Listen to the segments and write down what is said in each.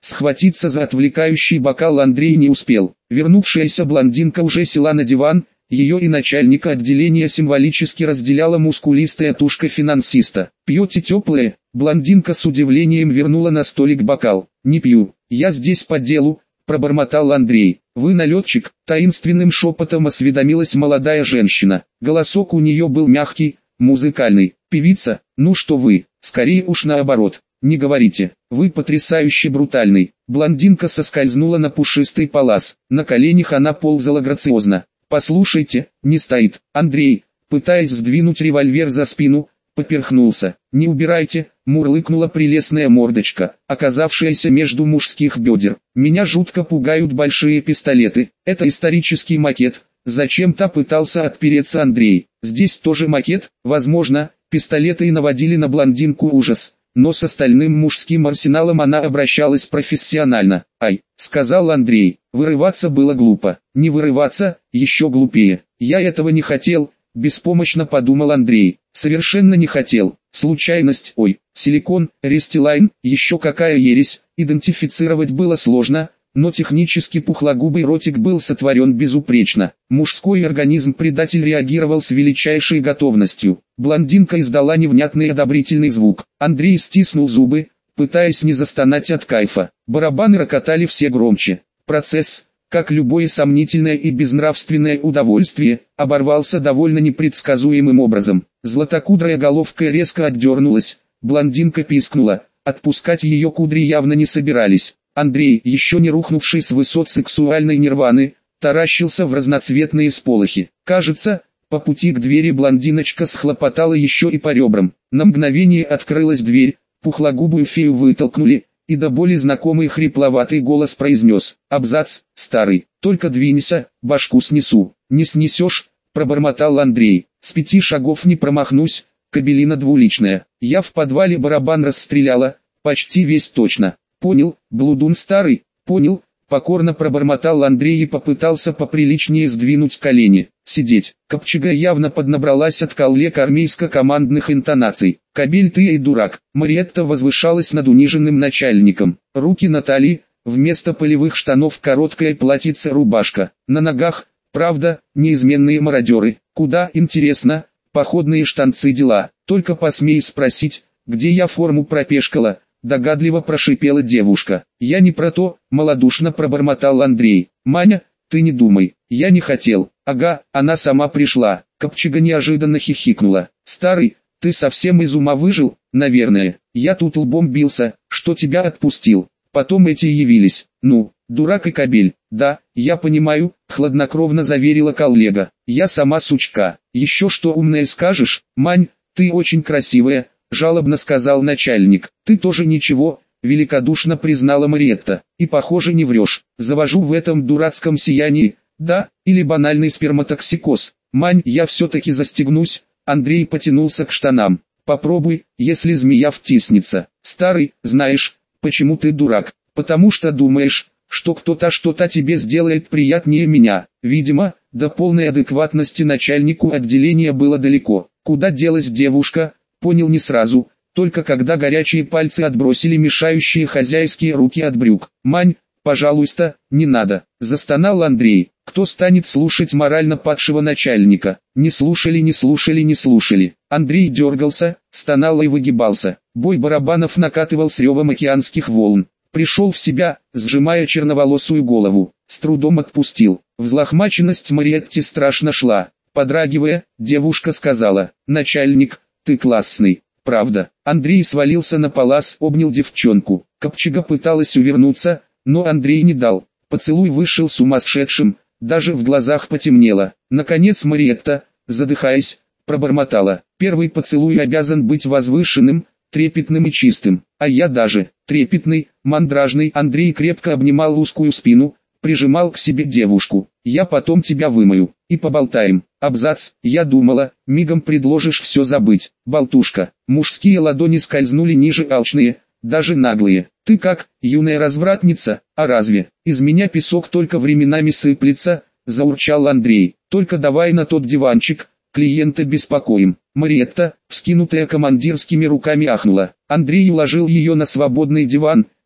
Схватиться за отвлекающий бокал Андрей не успел. Вернувшаяся блондинка уже села на диван, ее и начальника отделения символически разделяла мускулистая тушка финансиста. «Пьете теплое?» Блондинка с удивлением вернула на столик бокал. «Не пью, я здесь по делу», пробормотал Андрей. «Вы налетчик?» — таинственным шепотом осведомилась молодая женщина. Голосок у нее был мягкий, музыкальный. «Певица? Ну что вы, скорее уж наоборот. Не говорите, вы потрясающе брутальный». Блондинка соскользнула на пушистый палас. На коленях она ползала грациозно. «Послушайте, не стоит». Андрей, пытаясь сдвинуть револьвер за спину, поперхнулся. «Не убирайте», — мурлыкнула прелестная мордочка, оказавшаяся между мужских бедер. «Меня жутко пугают большие пистолеты. Это исторический макет». Зачем-то пытался отпереться Андрей. «Здесь тоже макет?» Возможно, пистолеты и наводили на блондинку ужас, но с остальным мужским арсеналом она обращалась профессионально. «Ай», — сказал Андрей, — вырываться было глупо. Не вырываться, еще глупее. «Я этого не хотел», — беспомощно подумал Андрей. «Совершенно не хотел. Случайность, ой, силикон, рестилайн, еще какая ересь». Идентифицировать было сложно, но технически пухлогубый ротик был сотворен безупречно. Мужской организм-предатель реагировал с величайшей готовностью. Блондинка издала невнятный одобрительный звук. Андрей стиснул зубы, пытаясь не застонать от кайфа. Барабаны рокотали все громче. Процесс, как любое сомнительное и безнравственное удовольствие, оборвался довольно непредсказуемым образом. Златокудрая головка резко отдернулась, блондинка пискнула, отпускать ее кудри явно не собирались. Андрей, еще не рухнувший с высот сексуальной нирваны, таращился в разноцветные сполохи. Кажется, по пути к двери блондиночка схлопотала еще и по ребрам. На мгновение открылась дверь, пухлогубую фею вытолкнули, и до боли знакомый хрипловатый голос произнес: «Абзац, старый, только двинься, башку снесу». «Не снесешь», пробормотал Андрей, «с 5 шагов не промахнусь, кабелина двуличная. Я в подвале барабан расстреляла, почти весь точно». «Понял, блудун старый, понял», покорно пробормотал Андрей и попытался поприличнее сдвинуть колени. «Сидеть». Копчега явно поднабралась от коллег армейско-командных интонаций. «Кобель ты и дурак». Мариетта возвышалась над униженным начальником. Руки на талии, вместо полевых штанов короткая платьице-рубашка. На ногах, правда, неизменные мародеры. Куда, интересно, походные штанцы дела. Только посмей спросить, где я форму пропешкала. Догадливо прошипела девушка. «Я не про то», малодушно пробормотал Андрей. «Маня, ты не думай, я не хотел». «Ага, она сама пришла». Копчега неожиданно хихикнула. «Старый, ты совсем из ума выжил, наверное. Я тут лбом бился, что тебя отпустил. Потом эти явились. Ну, дурак и кобель». «Да, я понимаю», хладнокровно заверила коллега. «Я сама сучка. Еще что умное скажешь?» «Мань, ты очень красивая», жалобно сказал начальник. «Ты тоже ничего», великодушно признала Мариетта. «И похоже не врешь. Завожу в этом дурацком сиянии, да, или банальный сперматоксикоз. Мань, я все-таки застегнусь». Андрей потянулся к штанам. «Попробуй, если змея втиснется». «Старый, знаешь, почему ты дурак? Потому что думаешь, что кто-то что-то тебе сделает приятнее меня». Видимо, до полной адекватности начальнику отделения было далеко. Куда делась девушка, понял не сразу, только когда горячие пальцы отбросили мешающие хозяйские руки от брюк. «Мань, пожалуйста, не надо», застонал Андрей. Кто станет слушать морально падшего начальника? Не слушали, не слушали, не слушали. Андрей дергался, стонал и выгибался. Бой барабанов накатывал с ревом океанских волн. Пришел в себя, сжимая черноволосую голову. С трудом отпустил. Взлохмаченность Мариетти страшно шла. Подрагивая, девушка сказала: «Начальник, ты классный». «Правда». Андрей свалился на палас, обнял девчонку. Копчега пыталась увернуться, но Андрей не дал. Поцелуй вышел сумасшедшим, даже в глазах потемнело. Наконец Мариетта, задыхаясь, пробормотала: «Первый поцелуй обязан быть возвышенным, трепетным и чистым, а я даже трепетный, мандражный». Андрей крепко обнимал узкую спину, прижимал к себе девушку. «Я потом тебя вымою, и поболтаем». Абзац. «Я думала, мигом предложишь все забыть». Болтушка. Мужские ладони скользнули ниже, алчные, даже наглые. «Ты как, юная развратница, а разве? Из меня песок только временами сыплется», заурчал Андрей. «Только давай на тот диванчик, клиента беспокоим». Мариетта, вскинутая командирскими руками, ахнула. Андрей уложил ее на свободный диван,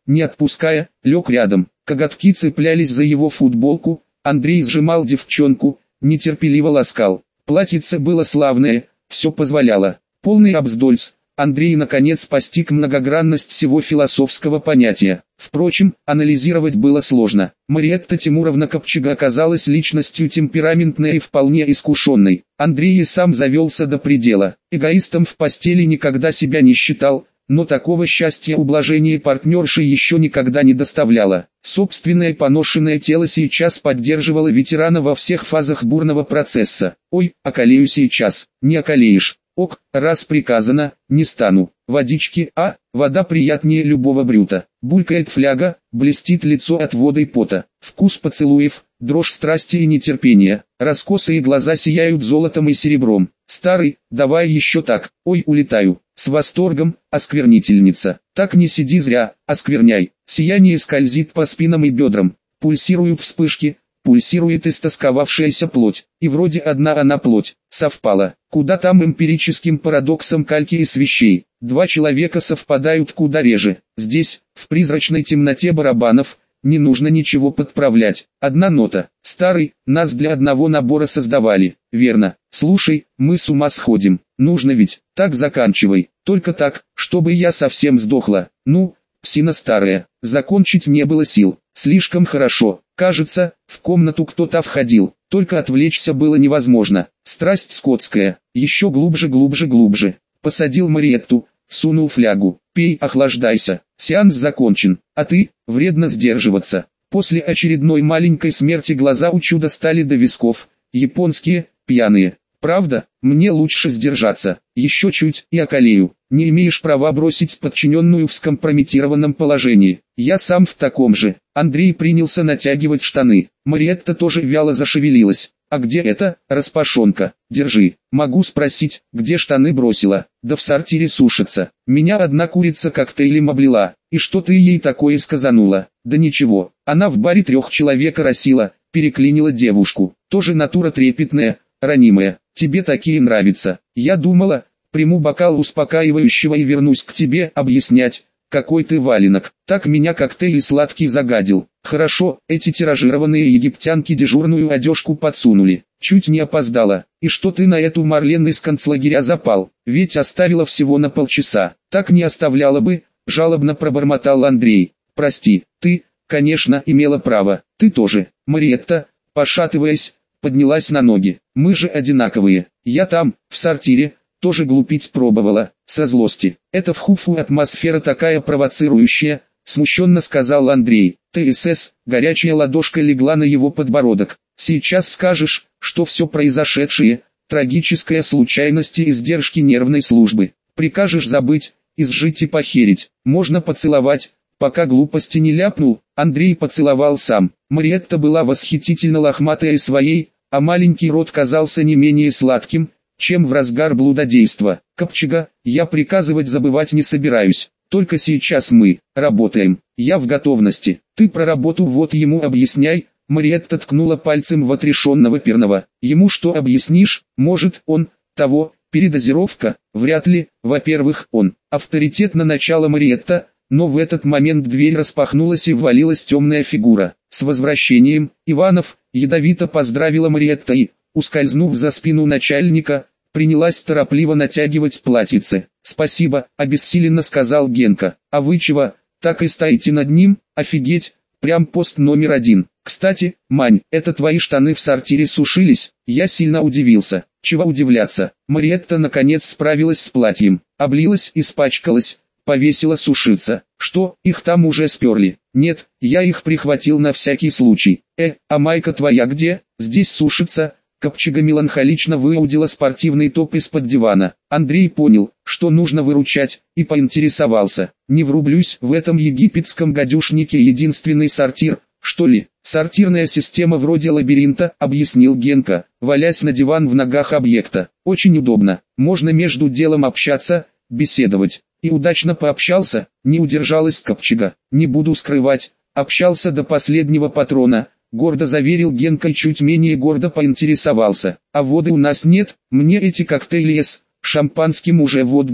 не отпуская, лег рядом. Коготки цеплялись за его футболку, Андрей сжимал девчонку, нетерпеливо ласкал. Платьице было славное, все позволяло. Полный абздольс. Андрей наконец постиг многогранность всего философского понятия. Впрочем, анализировать было сложно. Мариетта Тимуровна Копчега оказалась личностью темпераментной и вполне искушенной. Андрей и сам завелся до предела. Эгоистом в постели никогда себя не считал, но такого счастья ублажение партнерши еще никогда не доставляло. Собственное поношенное тело сейчас поддерживало ветерана во всех фазах бурного процесса. «Ой, околею сейчас». «Не околеешь. Ок, раз приказано, не стану». «Водички, а, вода приятнее любого брюта». Булькает фляга, блестит лицо от воды и пота. Вкус поцелуев, дрожь страсти и нетерпения. Раскосые глаза сияют золотом и серебром. «Старый, давай еще так». «Ой, улетаю». С восторгом, осквернительница. «Так не сиди зря, оскверняй». Сияние скользит по спинам и бедрам. Пульсируют вспышки, пульсирует истосковавшаяся плоть. И вроде одна она плоть, совпала. Куда там эмпирическим парадоксом кальки и свещей. Два человека совпадают куда реже. Здесь, в призрачной темноте барабанов, не нужно ничего подправлять. Одна нота. «Старый, нас для одного набора создавали». «Верно. Слушай, мы с ума сходим. Нужно ведь, так заканчивай. Только так, чтобы я совсем сдохла». «Ну, псина старая». Закончить не было сил. Слишком хорошо. Кажется, в комнату кто-то входил. Только отвлечься было невозможно. Страсть скотская. Еще глубже, глубже, глубже. Посадил Мариетту, сунул флягу. «Пей, охлаждайся. Сеанс закончен. А ты, вредно сдерживаться». После очередной маленькой смерти глаза у чуда стали до висков. Японские, пьяные. «Правда, мне лучше сдержаться. Еще чуть и околею. Не имеешь права бросить подчиненную в скомпрометированном положении. Я сам в таком же». Андрей принялся натягивать штаны. Мариетта тоже вяло зашевелилась. «А где это, распашонка? Держи». «Могу спросить, где штаны бросила?» «Да в сортире сушатся. Меня одна курица коктейлем облила. И что ты ей такое сказанула?» «Да ничего. Она в баре 3 человек оросила, переклинила девушку. Тоже натура трепетная, ранимая. Тебе такие нравятся. Я думала, приму бокал успокаивающего и вернусь к тебе объяснять, какой ты валенок. Так меня коктейль сладкий загадил. Хорошо, эти тиражированные египтянки дежурную одежку подсунули. Чуть не опоздала. И что ты на эту Марлен из концлагеря запал? Ведь оставила всего на полчаса. Так не оставляла бы», жалобно пробормотал Андрей. «Прости, ты, конечно, имела право. Ты тоже». Мариетта, пошатываясь, поднялась на ноги. «Мы же одинаковые. Я там, в сортире, тоже глупить пробовала, со злости. Это в Хуфу атмосфера такая провоцирующая», смущенно сказал Андрей. ТСС, горячая ладошка легла на его подбородок. «Сейчас скажешь, что все произошедшее, трагическая случайность и издержки нервной службы. Прикажешь забыть, изжить и похерить. Можно поцеловать, пока глупости не ляпнул». Андрей поцеловал сам. Мариетта была восхитительно лохматая своей, а маленький рот казался не менее сладким, чем в разгар блудодейства. «Копчега, я приказывать забывать не собираюсь. Только сейчас мы работаем. Я в готовности. Ты про работу вот ему объясняй». Мариетта ткнула пальцем в отрешенного Пернова. «Ему что объяснишь? Может, он, того, передозировка? Вряд ли. Во-первых, он». Авторитетно начала Мариетта, но в этот момент дверь распахнулась и ввалилась темная фигура. «С возвращением, Иванов!» ядовито поздравила Мариетта и, ускользнув за спину начальника, принялась торопливо натягивать платьице. «Спасибо», — обессиленно сказал Генка. «А вы чего, так и стоите над ним? Офигеть, прям пост номер 1. Кстати, Мань, это твои штаны в сортире сушились?» Я сильно удивился. Чего удивляться? Мариетта наконец справилась с платьем, облилась, испачкалась, повесила сушиться. «Что, их там уже сперли?» «Нет, я их прихватил на всякий случай». А майка твоя где?» «Здесь сушится». Копчега меланхолично выудила спортивный топ из-под дивана. Андрей понял, что нужно выручать, и поинтересовался. «Не врублюсь, в этом египетском гадюшнике единственный сортир, что ли?» «Сортирная система вроде лабиринта», — объяснил Генка, валясь на диван в ногах объекта. «Очень удобно, можно между делом общаться, беседовать». «И удачно пообщался», — не удержалась Копчега. «Не буду скрывать, общался до последнего патрона», — гордо заверил Генка и чуть менее гордо поинтересовался. «А воды у нас нет, мне эти коктейли с шампанским уже вот где».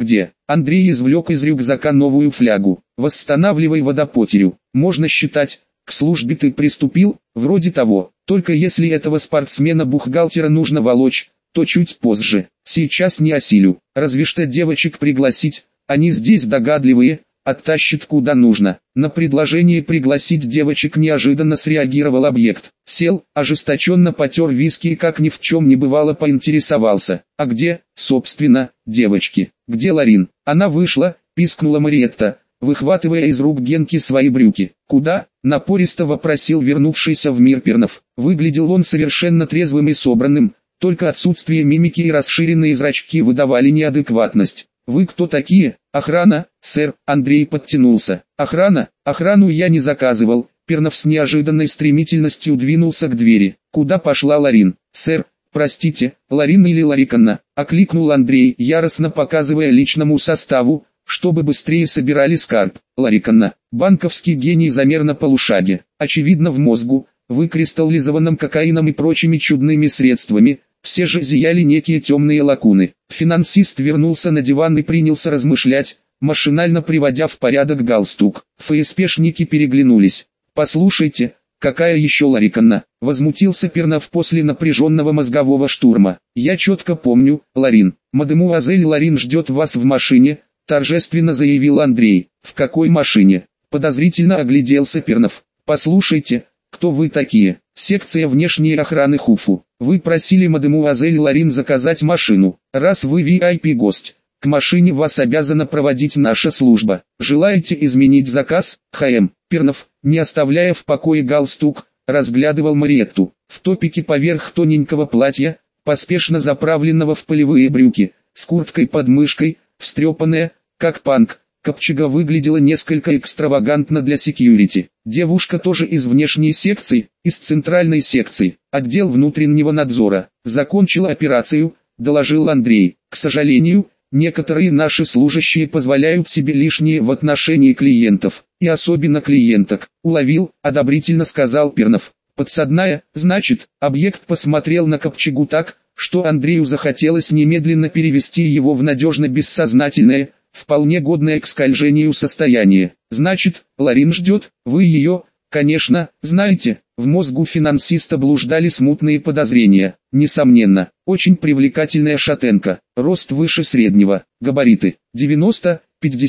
Андрей извлек из рюкзака новую флягу. «Восстанавливай водопотерю. Можно считать, к службе ты приступил, вроде того. Только если этого спортсмена-бухгалтера нужно волочь, то чуть позже. Сейчас не осилю. Разве что девочек пригласить, они здесь догадливые, оттащат куда нужно». На предложение пригласить девочек неожиданно среагировал объект. Сел, ожесточенно потер виски и как ни в чем не бывало поинтересовался. «А где, собственно, девочки? Где Ларин?» «Она вышла», пискнула Мариетта, выхватывая из рук Генки свои брюки. «Куда?» — напористо вопросил вернувшийся в мир Пернов. Выглядел он совершенно трезвым и собранным, только отсутствие мимики и расширенные зрачки выдавали неадекватность. «Вы кто такие?» «Охрана, сэр», — Андрей подтянулся. «Охрана? Охрану я не заказывал». Пернов с неожиданной стремительностью двинулся к двери. «Куда пошла Ларин?» «Сэр, простите, Ларин или Лариканна?» — окликнул Андрей, яростно показывая личному составу, чтобы быстрее собирали скарб. «Лариканна, банковский гений замер на полушаге, очевидно в мозгу, выкристаллизованном кокаином и прочими чудными средствами». Все же зияли некие темные лакуны. Финансист вернулся на диван и принялся размышлять, машинально приводя в порядок галстук. ФСПшники переглянулись. «Послушайте, какая еще Лариканна?» — возмутился Пернов после напряженного мозгового штурма. «Я четко помню, Ларин. Мадемуазель Ларин ждет вас в машине», — торжественно заявил Андрей. «В какой машине?» — подозрительно огляделся Пернов. «Послушайте, кто вы такие?» «Секция внешней охраны ХУФУ. Вы просили мадемуазель Ларин заказать машину. Раз вы VIP-гость, к машине вас обязана проводить наша служба. Желаете изменить заказ?» ХМ. Пернов, не оставляя в покое галстук, разглядывал Мариетту. В топике поверх тоненького платья, поспешно заправленного в полевые брюки, с курткой под мышкой, встрепанная, как панк. Копчега выглядела несколько экстравагантно для секьюрити. Девушка тоже из внешней секции, из центральной секции, отдел внутреннего надзора. Закончила операцию, доложил Андрей. К сожалению, некоторые наши служащие позволяют себе лишнее в отношении клиентов, и особенно клиенток. Уловил, одобрительно сказал Пернов. Подсадная, значит. Объект посмотрел на Копчегу так, что Андрею захотелось немедленно перевести его в надежно-бессознательное, вполне годное к скольжению состояние. «Значит, Ларин ждет, вы ее, конечно, знаете». В мозгу финансиста блуждали смутные подозрения. Несомненно, очень привлекательная шатенка, рост выше среднего, габариты 90,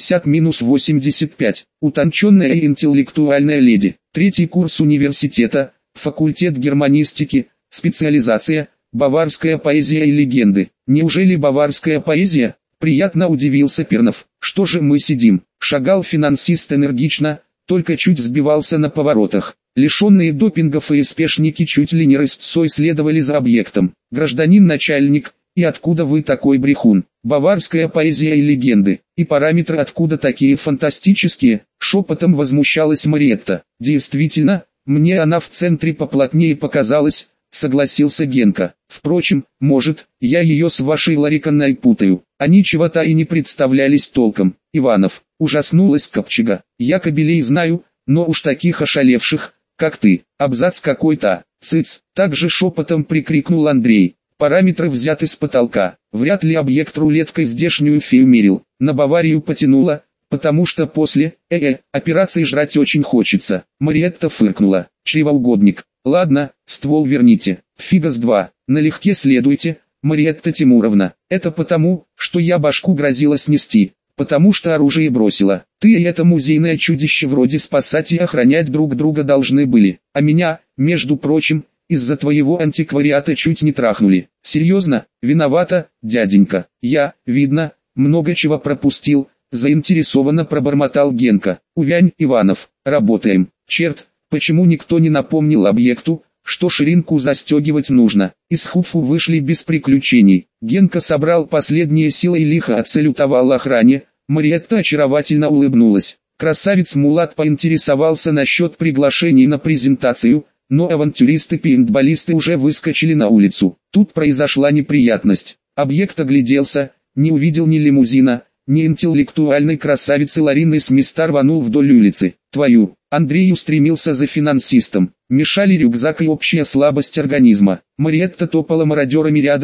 50-85, утонченная и интеллектуальная леди. Третий курс университета, факультет германистики, специализация, баварская поэзия и легенды. Неужели баварская поэзия? Приятно удивился Пернов. «Что же мы сидим?» Шагал финансист энергично, только чуть сбивался на поворотах. Лишенные допинга ФСПшники чуть ли не рысцой следовали за объектом. «Гражданин начальник, и откуда вы такой брехун? Баварская поэзия и легенды, и параметры откуда такие фантастические?» Шепотом возмущалась Мариетта. «Действительно, мне она в центре поплотнее показалась», согласился Генка. «Впрочем, может, я ее с вашей Лариканной путаю. Они чего-то и не представлялись толком». Иванов, ужаснулась Копчега. «Я кобелей знаю, но уж таких ошалевших, как ты, абзац какой-то». «Цыц!» — также шепотом прикрикнул Андрей. «Параметры взяты с потолка. Вряд ли объект рулеткой здешнюю фею мерил. На Баварию потянуло, потому что после операции жрать очень хочется». Мариетта фыркнула. «Чревоугодник. Ладно, ствол верните. Фига с два. Налегке следуйте, Мариетта Тимуровна. Это потому, что я башку грозила снести. Потому что оружие бросила. Ты и это музейное чудище вроде спасать и охранять друг друга должны были. А меня, между прочим, из-за твоего антиквариата чуть не трахнули. Серьезно? Виновата, дяденька. Я, видно, много чего пропустил», заинтересованно пробормотал Генка. «Увянь, Иванов, работаем». «Черт, почему никто не напомнил объекту, что ширинку застегивать нужно?» Из ХУФУ вышли без приключений. Генка собрал последние силы и лихо отсалютовал охране. Мариетта очаровательно улыбнулась. Красавец Мулат поинтересовался насчет приглашений на презентацию, но авантюристы-пейнтболисты уже выскочили на улицу. Тут произошла неприятность. Объект огляделся, не увидел ни лимузина, ни интеллектуальной красавицы Ларины с места рванул вдоль улицы. «Твою!» Андрей устремился за финансистом. Мешали рюкзак и общая слабость организма. Мариетта топала мародерами рядом,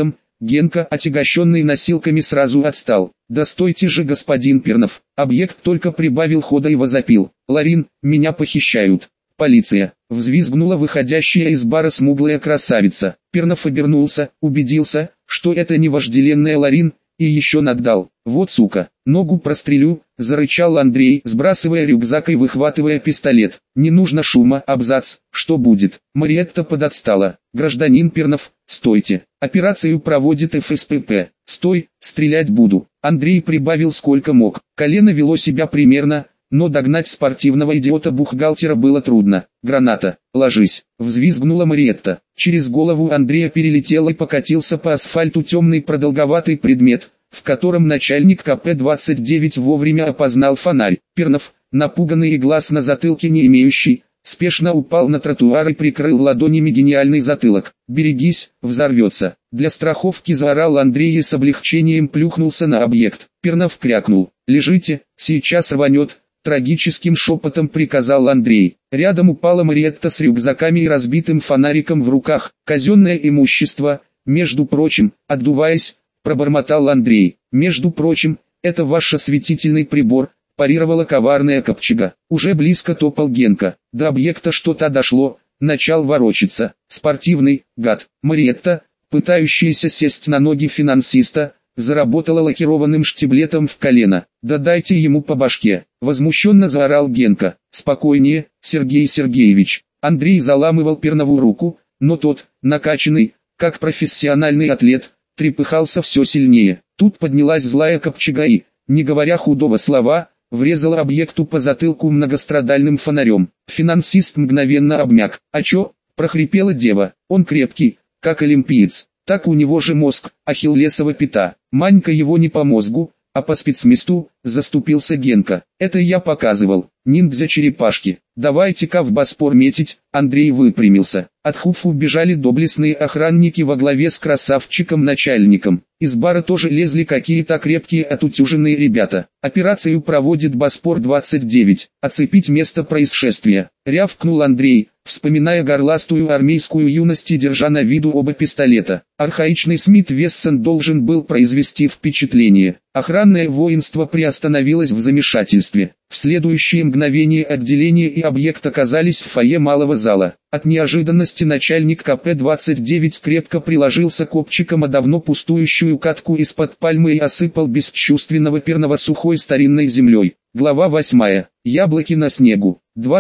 Генка, отягощенный носилками, сразу отстал. «Да стойте же, господин Пернов!» Объект только прибавил хода и возопил: «Ларин, меня похищают! Полиция!» Взвизгнула выходящая из бара смуглая красавица. Пернов обернулся, убедился, что это не вожделенная Ларин, и еще нагнал. «Вот сука, ногу прострелю!» — зарычал Андрей, сбрасывая рюкзак и выхватывая пистолет. «Не нужно шума, абзац, что будет?» Мариетта подотстала. «Гражданин Пернов, стойте! Операцию проводит ФСПП. Стой, стрелять буду!» Андрей прибавил сколько мог. Колено вело себя примерно, но догнать спортивного идиота-бухгалтера было трудно. «Граната, ложись!» — взвизгнула Мариетта. Через голову Андрея перелетел и покатился по асфальту темный продолговатый предмет, в котором начальник КП-29 вовремя опознал фонарь. Пернов, напуганный и глаз на затылке не имеющий, спешно упал на тротуар и прикрыл ладонями гениальный затылок. «Берегись, взорвется!» Для страховки заорал Андрей и с облегчением плюхнулся на объект. Пернов крякнул. «Лежите, сейчас рванет!» Трагическим шепотом приказал Андрей. Рядом упала Мариетта с рюкзаками и разбитым фонариком в руках. «Казенное имущество, между прочим», отдуваясь, пробормотал Андрей. «Между прочим, это ваш осветительный прибор», парировала коварная Копчега. Уже близко топал Генка. До объекта что-то дошло, начал ворочаться. Спортивный, гад. Мариетта, пытающаяся сесть на ноги финансиста, заработала лакированным штиблетом в колено. «Да дайте ему по башке!» — возмущенно заорал Генка. «Спокойнее, Сергей Сергеевич!» Андрей заламывал Пернову руку, но тот, накачанный, как профессиональный атлет, трепыхался все сильнее. Тут поднялась злая Копчега и, не говоря худого слова, врезала объекту по затылку многострадальным фонарем. Финансист мгновенно обмяк. «А чё?» — прохрипела дева. «Он крепкий, как олимпиец. Так у него же мозг, ахиллесова пята. Манька его не по мозгу, а по спецместу», — заступился Генка. «Это я показывал. Ниндзя-черепашки. Давайте-ка в Боспор метить». Андрей выпрямился. От Хуфу бежали доблестные охранники во главе с красавчиком-начальником. Из бара тоже лезли какие-то крепкие отутюженные ребята. «Операцию проводит Боспор-29. Оцепить место происшествия», — рявкнул Андрей, вспоминая горластую армейскую юность и держа на виду оба пистолета. Архаичный Смит Вессон должен был произвести впечатление. Охранное воинство приостановилось в замешательстве. В следующее мгновение отделение и объект оказались в фойе малого зала. От неожиданности начальник КП-29 крепко приложился копчиком о давно пустующую катку из-под пальмы и осыпал бесчувственного Пернова сухой старинной землей. Глава 8. Яблоки на снегу.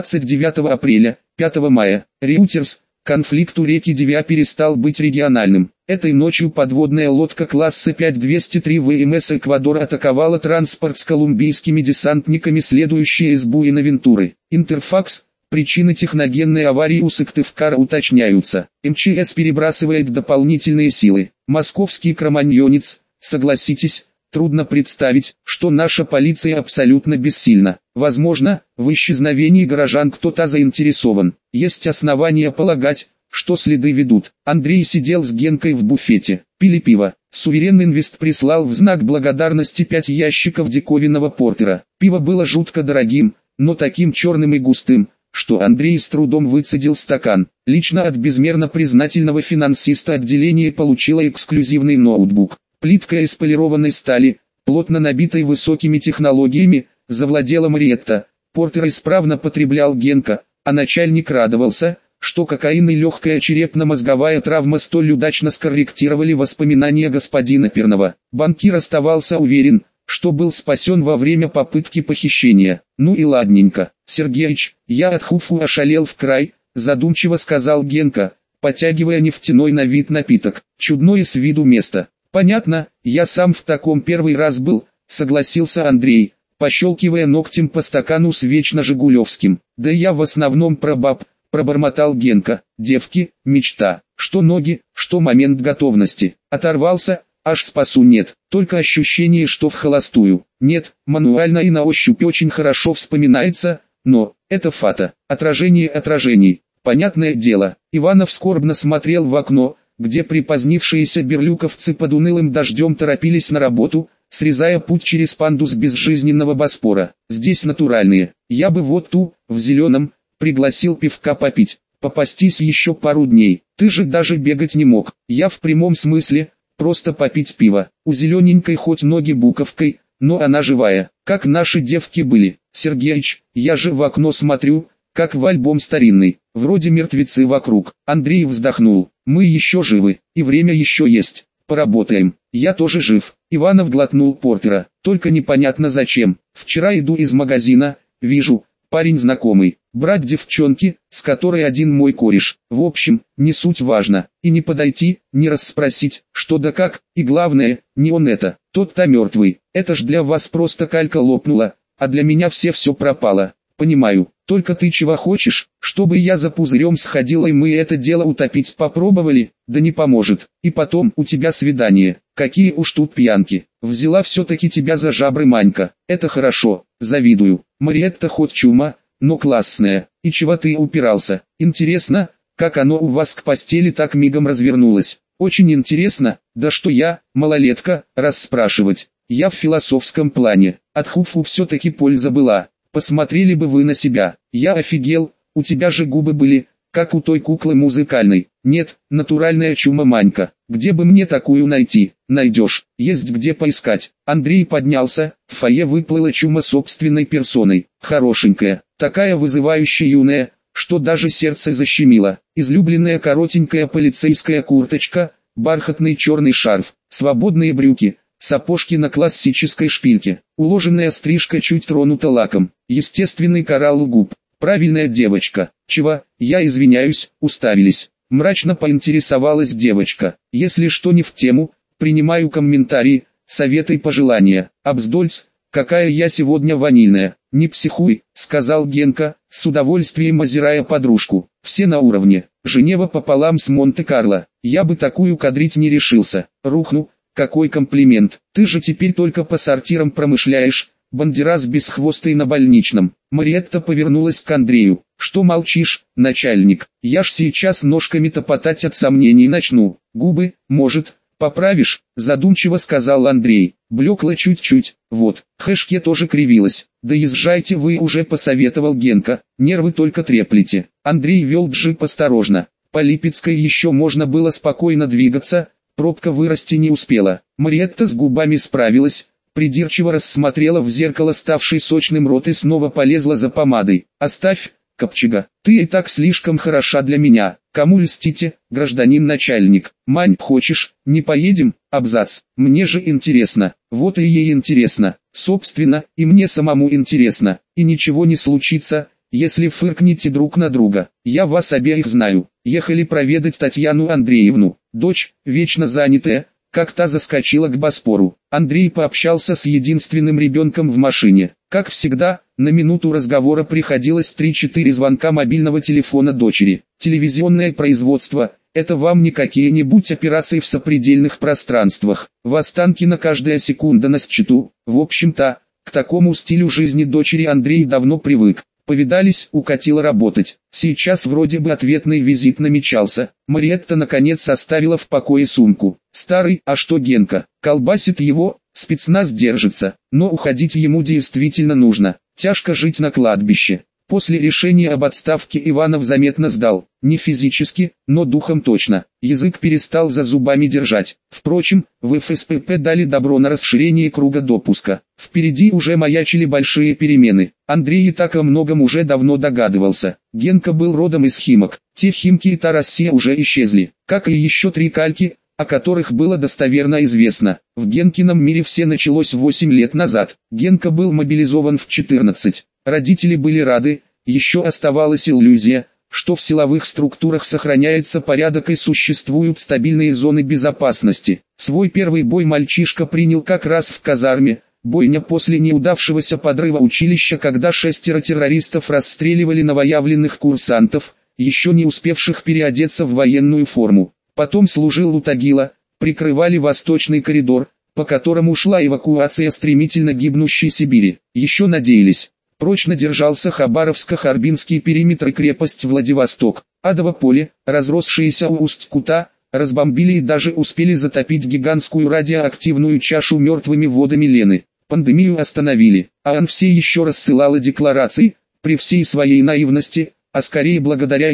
29 апреля, 5 мая. Реутерс. Конфликт у реки Девиа перестал быть региональным. Этой ночью подводная лодка класса 5203 ВМС «Эквадор» атаковала транспорт с колумбийскими десантниками, следующие из Буэнавентуры. Интерфакс. Причины техногенной аварии у Сыктывкара уточняются. МЧС перебрасывает дополнительные силы. Московский кроманьонец. Согласитесь, трудно представить, что наша полиция абсолютно бессильна. Возможно, в исчезновении горожан кто-то заинтересован. Есть основания полагать, что следы ведут. Андрей сидел с Генкой в буфете, пили пиво. Суверен Инвест прислал в знак благодарности 5 ящиков диковинного портера. Пиво было жутко дорогим, но таким черным и густым, что Андрей с трудом выцедил стакан. Лично от безмерно признательного финансиста отделение получило эксклюзивный ноутбук. Плитка из полированной стали, плотно набитой высокими технологиями, завладела Мариетта. Портер исправно потреблял Генка, а начальник радовался, что кокаин и легкая черепно-мозговая травма столь удачно скорректировали воспоминания господина Пернова. Банкир оставался уверен, что был спасен во время попытки похищения. «Ну и ладненько, Сергеич, я от Хуфу ошалел в край», задумчиво сказал Генка, потягивая нефтяной на вид напиток. «Чудное с виду место». «Понятно, я сам в таком первый раз был», согласился Андрей, пощелкивая ногтем по стакану с вечно жигулевским. «Да я в основном про баб», пробормотал Генка. «Девки, мечта, что ноги, что момент готовности. Оторвался, аж спасу нет, только ощущение, что в холостую. Нет, мануально и на ощупь очень хорошо вспоминается, но, это фата, отражение отражений». Понятное дело, Иванов скорбно смотрел в окно, где припозднившиеся берлюковцы под унылым дождем торопились на работу, срезая путь через пандус безжизненного Боспора. «Здесь натуральные, я бы вот ту, в зеленом, пригласил пивка попить, попастись еще пару дней. Ты же даже бегать не мог». «Я в прямом смысле», просто попить пиво. У зелененькой хоть ноги буковкой, но она живая, как наши девки были. Сергеич, я же в окно смотрю, как в альбом старинный, вроде мертвецы вокруг. Андрей вздохнул, мы еще живы, и время еще есть, поработаем. Я тоже жив. Иванов глотнул портера, только непонятно зачем. Вчера иду из магазина, вижу, парень знакомый, брат девчонки, с которой один мой кореш. В общем, не суть важно, и не подойти, не расспросить, что да как, и главное, не он это, тот-то мертвый. Это ж для вас просто калька лопнула, а для меня все пропало. Понимаю, только ты чего хочешь, чтобы я за пузырем сходила и мы это дело утопить попробовали? Да не поможет. И потом, у тебя свидание. Какие уж тут пьянки. Взяла все-таки тебя за жабры Манька. Это хорошо, завидую. Мариетта хоть чума, но классная. И чего ты упирался? Интересно, как оно у вас к постели так мигом развернулось? Очень интересно, да что я, малолетка, расспрашивать. Я в философском плане. От хуфу все-таки польза была. Посмотрели бы вы на себя. Я офигел, у тебя же губы были, как у той куклы музыкальной. Нет, натуральная чума Манька. Где бы мне такую найти? Найдешь, есть где поискать. Андрей поднялся, в фойе выплыла чума собственной персоной. Хорошенькая, такая вызывающая юная, что даже сердце защемило. Излюбленная коротенькая полицейская курточка, бархатный черный шарф, свободные брюки, сапожки на классической шпильке, уложенная стрижка чуть тронута лаком, естественный коралл у губ. Правильная девочка. Чего, я извиняюсь, уставились. Мрачно поинтересовалась девочка. Если что не в тему, принимаю комментарии, советы и пожелания. Абздольц, какая я сегодня ванильная. Не психуй, сказал Генка, с удовольствием озирая подружку. Все на уровне. Женева пополам с Монте-Карло. Я бы такую кадрить не решился. Рухну. Какой комплимент. Ты же теперь только по сортирам промышляешь. Бандерас бесхвостый на больничном. Мариетта повернулась к Андрею. Что молчишь, начальник? Я ж сейчас ножками топотать от сомнений начну. Губы, может, поправишь? Задумчиво сказал Андрей. Блекло чуть-чуть. Вот, Хэшке тоже кривилась. Да езжайте вы уже, посоветовал Генка. Нервы только треплете. Андрей вел джип осторожно. По Липецкой еще можно было спокойно двигаться. Пробка вырасти не успела. Мариетта с губами справилась. Придирчиво рассмотрела в зеркало ставший сочным рот и снова полезла за помадой. «Оставь, Копчега, ты и так слишком хороша для меня. Кому льстите, гражданин начальник? Мань, хочешь, не поедем? Абзац. Мне же интересно». Вот и ей интересно. Собственно, и мне самому интересно. И ничего не случится, если фыркнете друг на друга. Я вас обеих знаю. Ехали проведать Татьяну Андреевну. Дочь, вечно занятая, как та заскочила к Боспору. Андрей пообщался с единственным ребенком в машине. Как всегда, на минуту разговора приходилось 3-4 звонка мобильного телефона дочери. Телевизионное производство – это вам не какие-нибудь операции в сопредельных пространствах. В Останкино каждая секунда на счету. В общем-то, к такому стилю жизни дочери Андрей давно привык. Повидались, укатила работать. Сейчас вроде бы ответный визит намечался. Мариетта наконец оставила в покое сумку. Старый, а что Генка? Колбасит его, спецназ держится. Но уходить ему действительно нужно. Тяжко жить на кладбище. После решения об отставке Иванов заметно сдал. Не физически, но духом точно. Язык перестал за зубами держать. Впрочем, в ФСПП дали добро на расширение круга допуска. Впереди уже маячили большие перемены. Андрей и так о многом уже давно догадывался. Генка был родом из Химок. Те Химки и та Россия уже исчезли. Как и еще 3 кальки, о которых было достоверно известно. В Генкином мире все началось 8 лет назад. Генка был мобилизован в 14. Родители были рады, еще оставалась иллюзия, что в силовых структурах сохраняется порядок и существуют стабильные зоны безопасности. Свой первый бой мальчишка принял как раз в казарме, бойня после неудавшегося подрыва училища, когда 6 террористов расстреливали новоявленных курсантов, еще не успевших переодеться в военную форму. Потом служил у Тагила, прикрывали восточный коридор, по которому шла эвакуация стремительно гибнущей Сибири. Еще надеялись. Прочно держался Хабаровско-Харбинский периметр и крепость Владивосток. Адово поле, разросшееся у Усть-Кута, разбомбили и даже успели затопить гигантскую радиоактивную чашу мертвыми водами Лены. Пандемию остановили, а АН все еще рассылала декларации, при всей своей наивности, а скорее благодаря ей,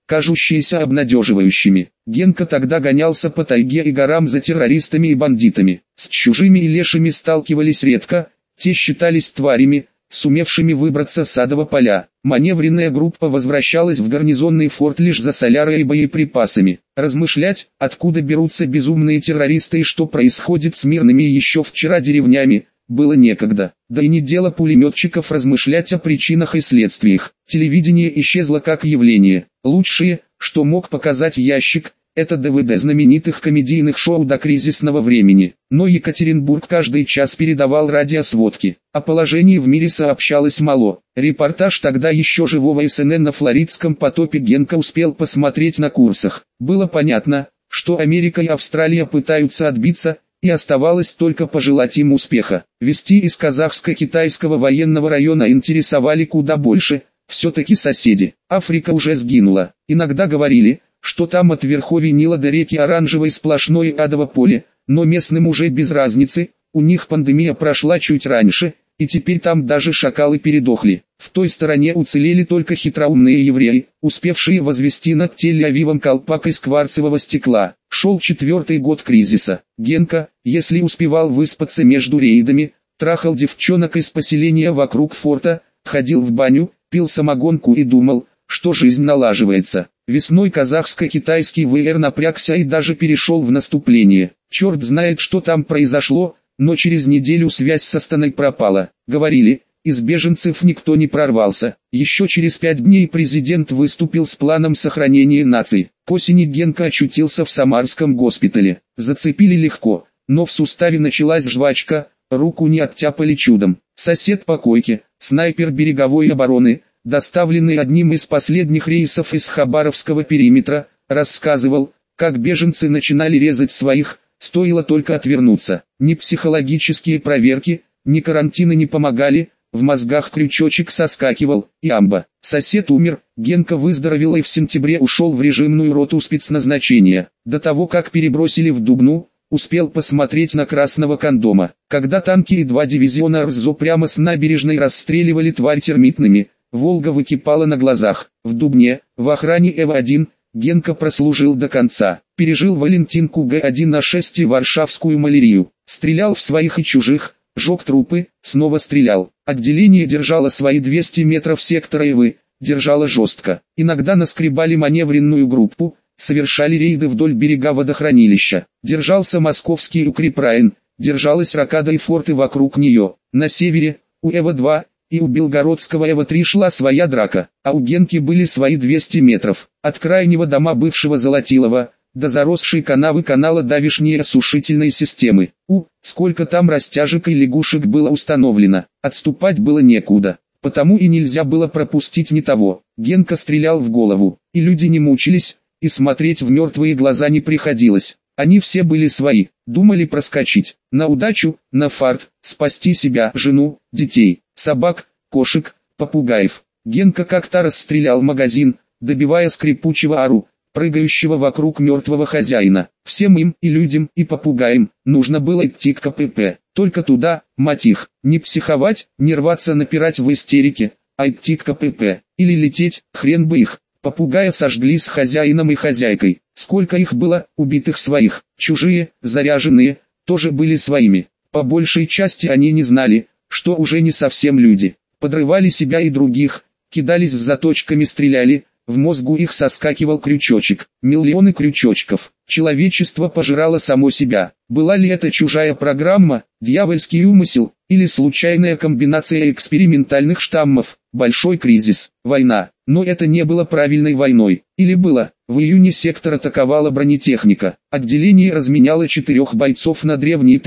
кажущиеся обнадеживающими. Генка тогда гонялся по тайге и горам за террористами и бандитами. С чужими и лешими сталкивались редко, те считались тварями, сумевшими выбраться с адового поля. Маневренная группа возвращалась в гарнизонный форт лишь за солярой и боеприпасами. Размышлять, откуда берутся безумные террористы и что происходит с мирными еще вчера деревнями, было некогда. Да и не дело пулеметчиков размышлять о причинах и следствиях. Телевидение исчезло как явление. Лучшее, что мог показать ящик, это ДВД знаменитых комедийных шоу до кризисного времени. Но Екатеринбург каждый час передавал радиосводки. О положении в мире сообщалось мало. Репортаж тогда еще живого СНН на Флоридском потопе Генка успел посмотреть на курсах. Было понятно, что Америка и Австралия пытаются отбиться, и оставалось только пожелать им успеха. Вести из казахско-китайского военного района интересовали куда больше, все-таки соседи. Африка уже сгинула. Иногда говорили, что там от верховья Нила до реки Оранжевой сплошное адово поле, но местным уже без разницы, у них пандемия прошла чуть раньше, и теперь там даже шакалы передохли. В той стороне уцелели только хитроумные евреи, успевшие возвести над Тель-Авивом колпак из кварцевого стекла. Шел 4-й год кризиса. Генка, если успевал выспаться между рейдами, трахал девчонок из поселения вокруг форта, ходил в баню, пил самогонку и думал, что жизнь налаживается. Весной казахско-китайский ВР напрягся и даже перешел в наступление. Черт знает, что там произошло, но через неделю связь с Астаной пропала. Говорили, из беженцев никто не прорвался. Еще через 5 дней президент выступил с планом сохранения нации. К осени Генка очутился в Самарском госпитале. Зацепили легко, но в суставе началась жвачка, руку не оттяпали чудом. Сосед по койке, снайпер береговой обороны, доставленный одним из последних рейсов из Хабаровского периметра, рассказывал, как беженцы начинали резать своих, стоило только отвернуться. Ни психологические проверки, ни карантины не помогали, в мозгах крючочек соскакивал, и амба. Сосед умер, Генка выздоровел и в сентябре ушел в режимную роту спецназначения. До того как перебросили в Дубну, успел посмотреть на красного кондома. Когда танки и 2 дивизиона РЗО прямо с набережной расстреливали тварь термитными, Волга выкипала на глазах. В Дубне, в охране Эва-1, Генка прослужил до конца. Пережил Валентинку Г-1А6 и Варшавскую малярию. Стрелял в своих и чужих, жег трупы, снова стрелял. Отделение держало свои 200 метров сектора Эвы, держало жестко. Иногда наскребали маневренную группу, совершали рейды вдоль берега водохранилища. Держался московский укрепрайон, держалась рокада и форты вокруг нее. На севере, у Эва-2, и у Белгородского Эва-3 шла своя драка, а у Генки были свои 200 метров. От крайнего дома бывшего Золотилова, до заросшей канавы канала давишней осушительной системы. Сколько там растяжек и лягушек было установлено, отступать было некуда, потому и нельзя было пропустить ни того. Генка стрелял в голову, и люди не мучились, и смотреть в мертвые глаза не приходилось. Они все были свои, думали проскочить, на удачу, на фарт, спасти себя, жену, детей, собак, кошек, попугаев. Генка как-то расстрелял магазин, добивая скрипучего ору, прыгающего вокруг мертвого хозяина. Всем им, и людям, и попугаям, нужно было идти к КПП. Только туда, мать их, не психовать, не рваться напирать в истерике, а идти к КПП. Или лететь, хрен бы их. Попугая сожгли с хозяином и хозяйкой. Сколько их было, убитых своих. Чужие, заряженные, тоже были своими. По большей части они не знали, что уже не совсем люди. Подрывали себя и других, кидались с заточками, стреляли. В мозгу их соскакивал крючочек. Миллионы крючочков. Человечество пожирало само себя. Была ли это чужая программа, дьявольский умысел, или случайная комбинация экспериментальных штаммов? Большой кризис, война. Но это не было правильной войной. Или было? В июне сектор атаковала бронетехника. Отделение разменяло 4 бойцов на древний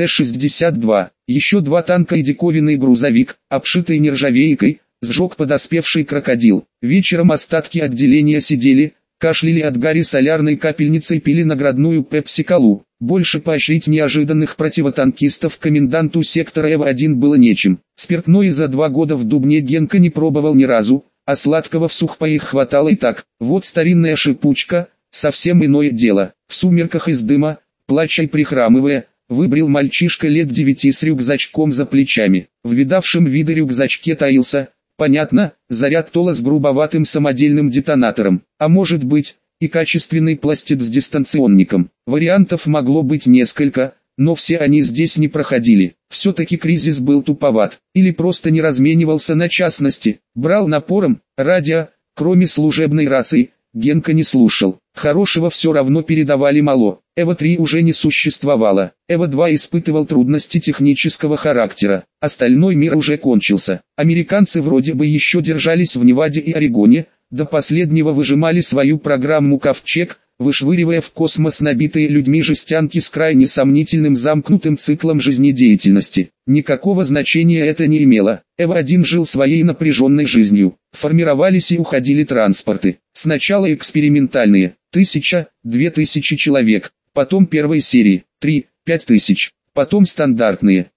Т-62. Еще 2 танка и диковинный грузовик, обшитый нержавейкой, сжег подоспевший крокодил. Вечером остатки отделения сидели, кашляли от гари солярной капельницей, пили наградную пепси-колу. Больше поощрить неожиданных противотанкистов коменданту сектора Эва-1 было нечем. Спиртное за 2 года в Дубне Генка не пробовал ни разу, а сладкого в сухпаях хватало и так. Вот старинная шипучка, совсем иное дело. В сумерках из дыма, плача и прихрамывая, выбрел мальчишка лет 9 с рюкзачком за плечами. В видавшем виды рюкзачке таился Понятно, заряд ТОЛа с грубоватым самодельным детонатором, а может быть, и качественный пластид с дистанционником. Вариантов могло быть несколько, но все они здесь не проходили. Все-таки кризис был туповат, или просто не разменивался на частности, брал напором. Радио, кроме служебной рации, Генка не слушал. Хорошего все равно передавали мало. ЭВА-3 уже не существовало. ЭВА-2 испытывал трудности технического характера. Остальной мир уже кончился. Американцы вроде бы еще держались в Неваде и Орегоне, до последнего выжимали свою программу «Ковчег», вышвыривая в космос набитые людьми жестянки с крайне сомнительным замкнутым циклом жизнедеятельности. Никакого значения это не имело. ЭВА-1 жил своей напряженной жизнью. Формировались и уходили транспорты. Сначала экспериментальные, 1000-2000 человек, потом первой серии, 3-5 тысяч, потом стандартные,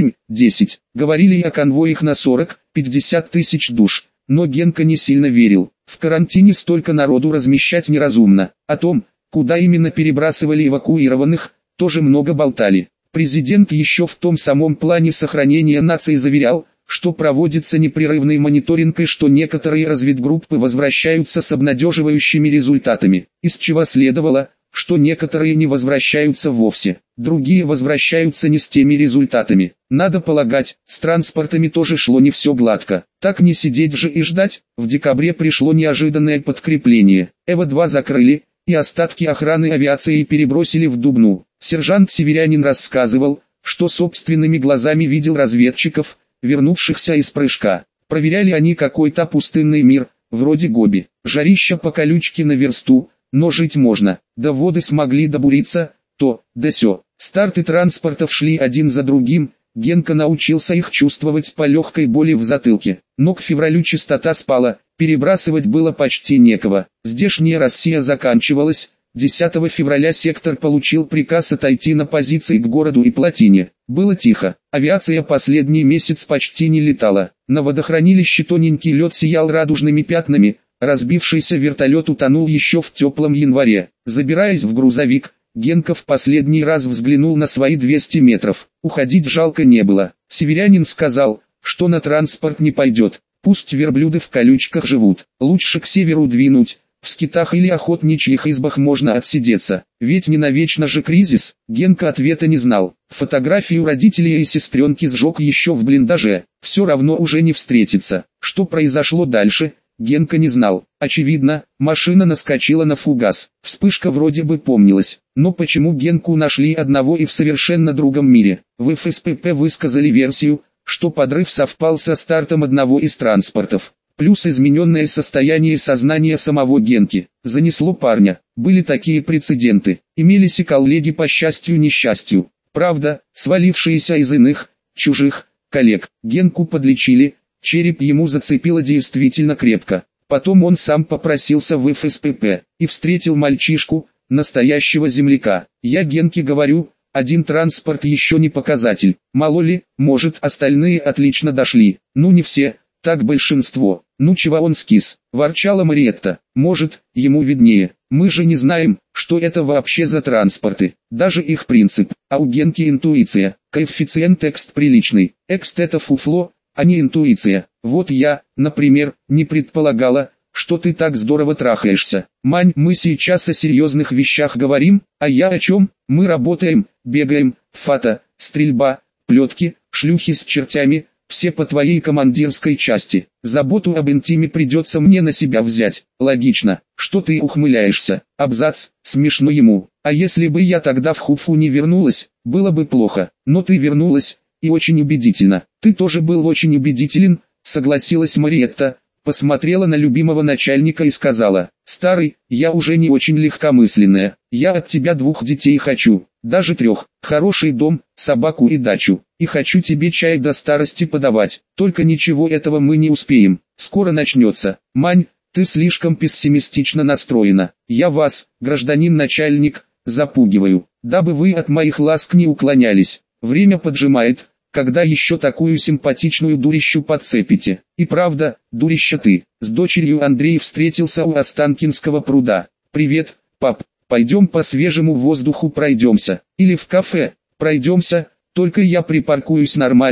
8-10. Говорили и о конвоях на 40-50 тысяч душ, но Генка не сильно верил. В карантине столько народу размещать неразумно. О том, куда именно перебрасывали эвакуированных, тоже много болтали. Президент еще в том самом плане сохранения нации заверял, что проводится непрерывный мониторинг и что некоторые разведгруппы возвращаются с обнадеживающими результатами, из чего следовало, что некоторые не возвращаются вовсе, другие возвращаются не с теми результатами. Надо полагать, с транспортами тоже шло не все гладко. Так не сидеть же и ждать. В декабре пришло неожиданное подкрепление. ЭВА-2 закрыли, и остатки охраны авиации перебросили в Дубну. Сержант Северянин рассказывал, что собственными глазами видел разведчиков, вернувшихся из прыжка. Проверяли они какой-то пустынный мир, вроде Гоби. Жарища по колючке на версту, но жить можно. До воды смогли добуриться, то, да сё. Старты транспортов шли один за другим. Генка научился их чувствовать по легкой боли в затылке. Но к февралю частота спала, перебрасывать было почти некого. Здешняя Россия заканчивалась. 10 февраля сектор получил приказ отойти на позиции к городу и плотине. Было тихо. Авиация последний месяц почти не летала. На водохранилище тоненький лед сиял радужными пятнами. Разбившийся вертолет утонул еще в теплом январе. Забираясь в грузовик, Генка в последний раз взглянул на свои 200 метров. Уходить жалко не было. Северянин сказал, что на транспорт не пойдет. Пусть верблюды в колючках живут. Лучше к северу двинуть. В скитах или охотничьих избах можно отсидеться. Ведь не навечно же кризис. Генка ответа не знал. Фотографию родителей и сестренки сжег еще в блиндаже. Все равно уже не встретиться. Что произошло дальше? Генка не знал. Очевидно, машина наскочила на фугас. Вспышка вроде бы помнилась. Но почему Генку нашли одного и в совершенно другом мире? В ФСПП высказали версию, что подрыв совпал со стартом одного из транспортов. Плюс измененное состояние сознания самого Генки. Занесло парня. Были такие прецеденты. Имелись и коллеги по счастью-несчастью. Правда, свалившиеся из иных, чужих, коллег. Генку подлечили. Череп ему зацепило действительно крепко. Потом он сам попросился в ФСПП и встретил мальчишку, настоящего земляка. Я Генке говорю, один транспорт еще не показатель. Мало ли, может остальные отлично дошли. Ну не все, так большинство. Ну чего он скис? Ворчала Мариетта. Может, ему виднее. Мы же не знаем, что это вообще за транспорты. Даже их принцип. А у Генки интуиция. Коэффициент экст приличный. Экст это фуфло, а не интуиция. Вот я, например, не предполагала, что ты так здорово трахаешься. Мань, мы сейчас о серьезных вещах говорим, а я о чем? Мы работаем, бегаем, фото, стрельба, плетки, шлюхи с чертями, все по твоей командирской части. Заботу об интиме придется мне на себя взять. Логично, что ты ухмыляешься. Абзац, смешно ему. А если бы я тогда в Хуфу не вернулась, было бы плохо. Но ты вернулась, и очень убедительно. Ты тоже был очень убедителен, согласилась Мариетта, посмотрела на любимого начальника и сказала: «Старый, я уже не очень легкомысленная. Я от тебя 2 детей хочу, даже 3, хороший дом, собаку и дачу. И хочу тебе чай до старости подавать. Только ничего этого мы не успеем. Скоро начнется. Мань, ты слишком пессимистично настроена. Я вас, гражданин начальник, запугиваю, дабы вы от моих ласк не уклонялись. Время поджимает, когда еще такую симпатичную дурищу подцепите. И правда, дурища ты». С дочерью Андрей встретился у Останкинского пруда. «Привет, пап, пойдем по свежему воздуху пройдемся. Или в кафе, пройдемся, только я припаркуюсь нормально,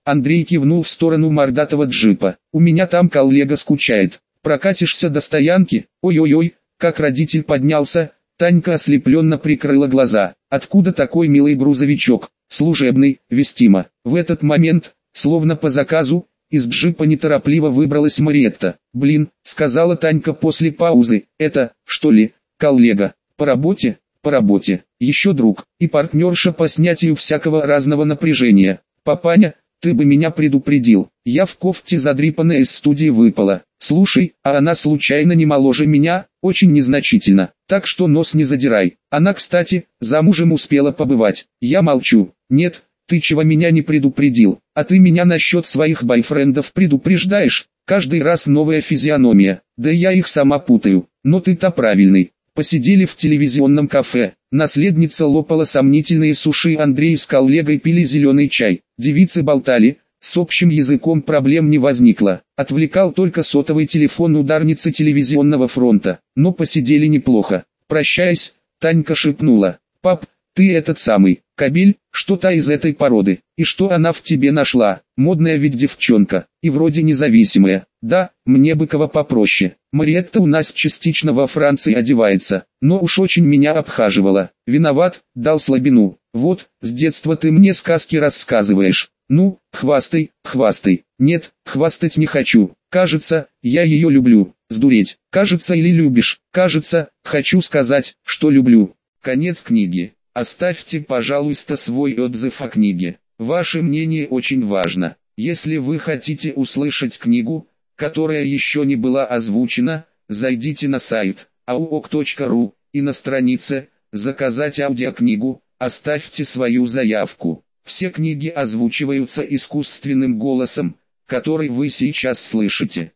Андрей кивнул в сторону мордатого джипа. У меня там коллега скучает. Прокатишься до стоянки? Ой-ой-ой, как родитель поднялся. Танька ослепленно прикрыла глаза. Откуда такой милый грузовичок? Служебный, вестимо. В этот момент, словно по заказу, из джипа неторопливо выбралась Мариетта. «Блин», — сказала Танька после паузы, — «это, что ли, коллега? По работе?» «По работе. Еще друг и партнерша по снятию всякого разного напряжения. Папаня, ты бы меня предупредил. Я в кофте задрипанная из студии выпала. Слушай, а она случайно не моложе меня? Очень незначительно. Так что нос не задирай. Она, кстати, замужем успела побывать». Я молчу. «Нет, ты чего меня не предупредил? А ты меня насчет своих бойфрендов предупреждаешь? Каждый раз новая физиономия. Да я их сама путаю. Но ты-то правильный». Посидели в телевизионном кафе. Наследница лопала сомнительные суши, Андрей с коллегой пили зеленый чай. Девицы болтали, с общим языком проблем не возникло. Отвлекал только сотовый телефон ударницы телевизионного фронта. Но посидели неплохо. Прощаясь, Танька шепнула: «Пап, ты этот самый, кобель, что та из этой породы, и что она в тебе нашла? Модная ведь девчонка, и вроде независимая. Да, мне бы кого попроще. Мариетта у нас частично во Франции одевается, но уж очень меня обхаживала. Виноват, дал слабину. Вот, с детства ты мне сказки рассказываешь. Ну, хвастай, хвастай». «Нет, хвастать не хочу. Кажется, я ее люблю». «Сдуреть. Кажется или любишь?» «Кажется, хочу сказать, что люблю». Конец книги. Оставьте, пожалуйста, свой отзыв о книге. Ваше мнение очень важно. Если вы хотите услышать книгу, которая еще не была озвучена, зайдите на сайт auok.ru и на странице «Заказать аудиокнигу» оставьте свою заявку. Все книги озвучиваются искусственным голосом, который вы сейчас слышите.